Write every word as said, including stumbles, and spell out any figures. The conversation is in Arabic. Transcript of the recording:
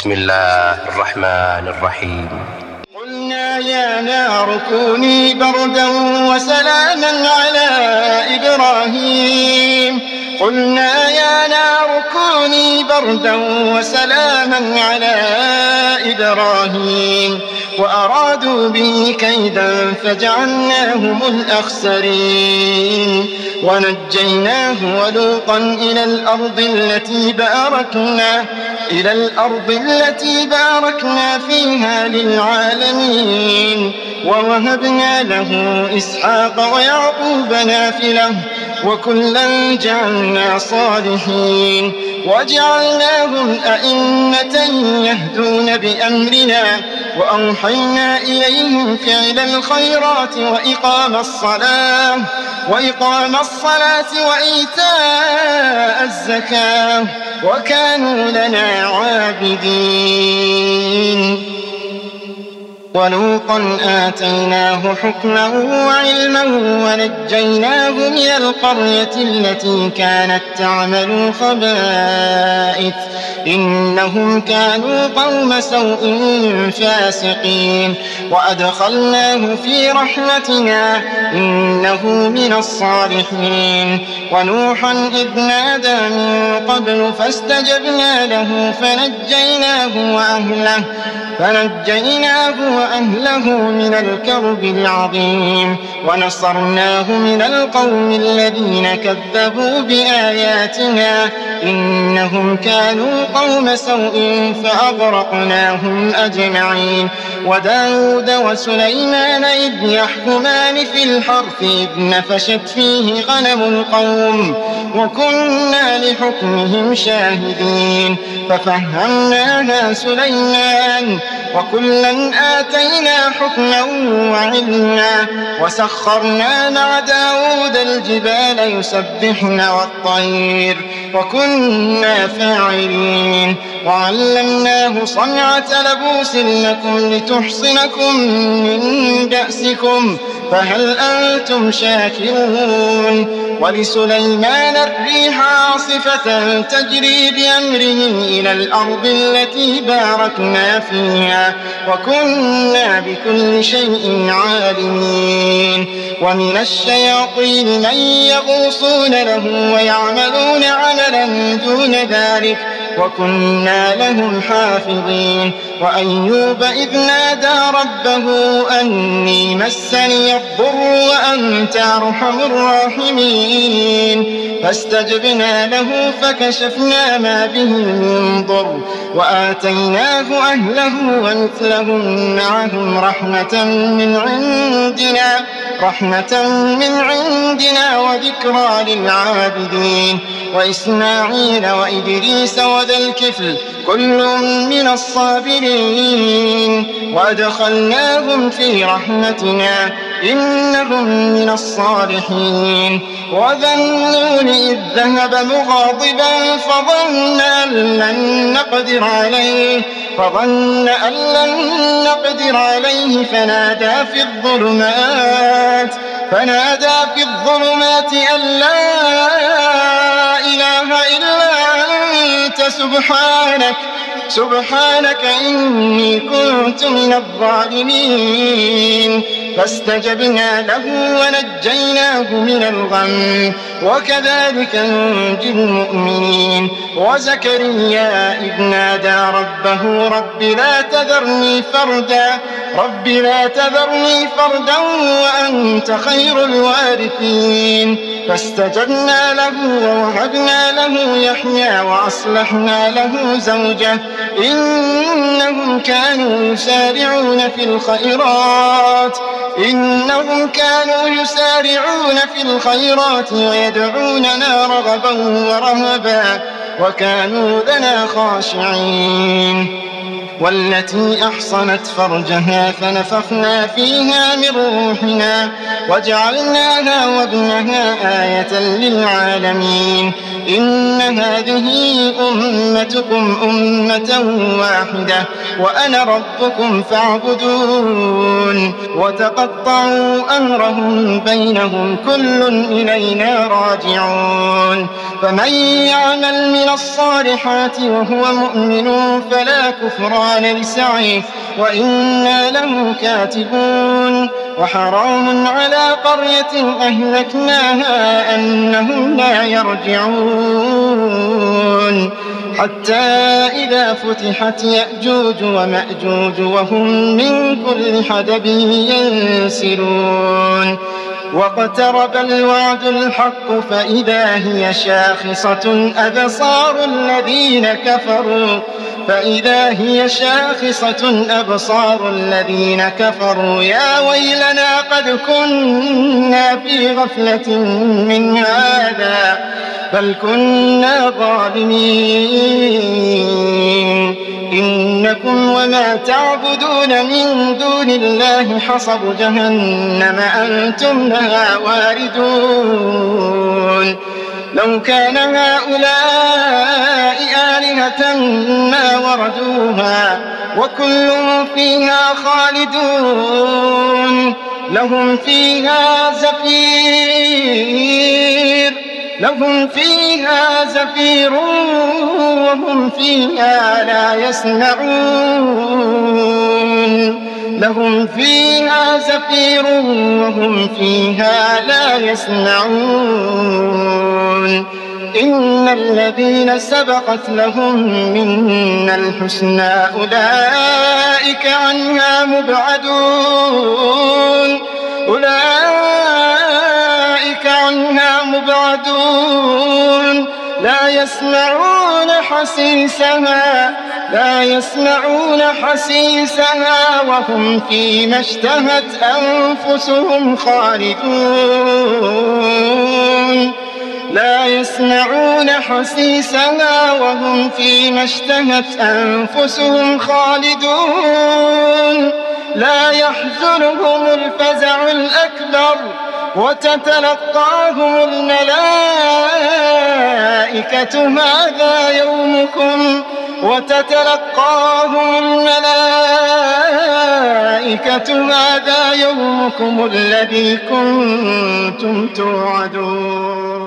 بسم الله الرحمن الرحيم. قلنا يا نار كوني بردا وسلاما على إبراهيم قلنا يا نار كوني بردا وسلاما على إبراهيم وأرادوا به كيدا فجعلناهم الأخسرين ونجيناه ولوطا إلى الأرض التي باركنا إلى الأرض التي باركنا فيها للعالمين ووهبنا له إسحاق ويعقوب نافلة وكلا جعلنا صالحين وجعلناهم أئمة يهدون بأمرنا وأوحينا إليهم فعل الخيرات وإقام الصلاة وإقام الصلاة وإيتاء الزكاة وكانوا لنا عابدين ولوطا آتيناه حكما وعلما ونجيناه من القرية التي كانت تعمل الخبائث إنهم كانوا قوم سوء فاسقين وأدخلناه في رحمتنا إنه من الصالحين ونوحا إذ نادى من قبل فاستجبنا له فنجيناه وأهله فنجيناه وأهله من الكرب العظيم ونصرناه من القوم الذين كذبوا بآياتنا إنهم كانوا قوم سوء فأغرقناهم أجمعين وداود وسليمان إذ يحكمان في الحرث إذ نفشت فيه غنم القوم وكنا لحكمهم شاهدين ففهمناها سليمان وكلا آتينا حكما وعلما وسخرنا مع داود الجبال يسبحن والطير وكنا فاعلين وعلمناه صنعة لبوس لكم لتحصنكم من بأسكم فهل أنتم شاكرون ولسليمان الريح عاصفة تجري بأمره إلى الأرض التي باركنا فيها وكنا بكل شيء عالمين ومن الشياطين من يغوصون له ويعملون عملا دون ذلك وكنا لهم حافظين وأيوب إذ نادى ربه أني مسني الضر وأنت أرحم الراحمين فاستجبنا له فكشفنا ما به من ضر وآتيناه أهله ومثلهم معهم رحمة من عندنا رحمة من عندنا وذكرى للعابدين وإسماعيل وإدريس وذا الكفل كل من الصابرين وأدخلناهم في رحمتنا إنهم من الصالحين وذا النون إذ ذهب مغاضبا فظن أن لن نقدر عليه فظن أن لن نقدر عليه فنادى في الظلمات فنادى في الظلمات أن لا إله إلا أنت سبحانك سبحانك إني كنت من الظالمين فاستجبنا له ونجيناه من الغم وكذلك ننجي المؤمنين وزكريا إذ نادى ربه رب لا تذرني فردا رب لا تذرني فردا وأنت خير الوارثين فاستجبنا له ووهبنا له يحيى وأصلحنا له زوجه إنهم كانوا يسارعون في الخيرات إنهم كانوا يسارعون في الخيرات ويدعوننا رغبا ورهبا وكانوا لنا خاشعين والتي أحصنت فرجها فنفخنا فيها من روحنا وجعلناها وابنها آية للعالمين إن هذه أمتكم أمة واحدة وأنا ربكم فاعبدون وتقطعوا أمرهم بينهم كل إلينا راجعون فمن يعمل من الصالحات وهو مؤمن فلا كفران لسعيه وإنا له كاتبون وحرام على قرية أهلكناها أنهم لا يرجعون حتى إذا فتحت يأجوج ومأجوج وهم من كل حدب ينسلون واقترب الوعد الحق فإذا هي شاخصة أبصار الذين كفروا فإذا هي شاخصة أبصار الذين كفروا يا ويلنا قد كنا في غفلة من هذا بل كنا ظالمين إنكم وما تعبدون من دون الله حصب جهنم أنتم لها واردون لو كان هؤلاء آلهة ما وردوها وكل فيها خالدون لهم فيها زفير لهم فيها زفير وهم فيها لا يسمعون لهم فيها زفير وهم فيها لا يسمعون إن الذين سبقت لهم منا الحسنى أولئك عنها مبعدون أولئك عنها مبعدون لا يسمعون حسيسها لا يسمعون حسيسها وهم فيما اشتهت أنفسهم خالدون لا يسمعون حسيسها وهم فيما اشتهت أنفسهم خالدون لا يحزنهم الفزع الأكبر وتتلقاهم الملائكة هذا يومكم وتتلقاهم الملائكة هذا يومكم الذي كنتم توعدون.